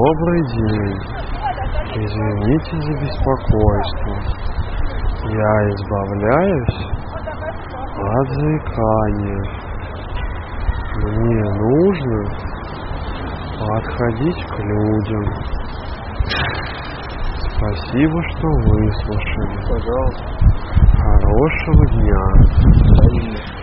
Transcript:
Добрый день. Извините за беспокойство. Я избавляюсь от заикания. Мне нужно подходить к людям. Спасибо, что выслушали. Пожалуйста. Хорошего дня.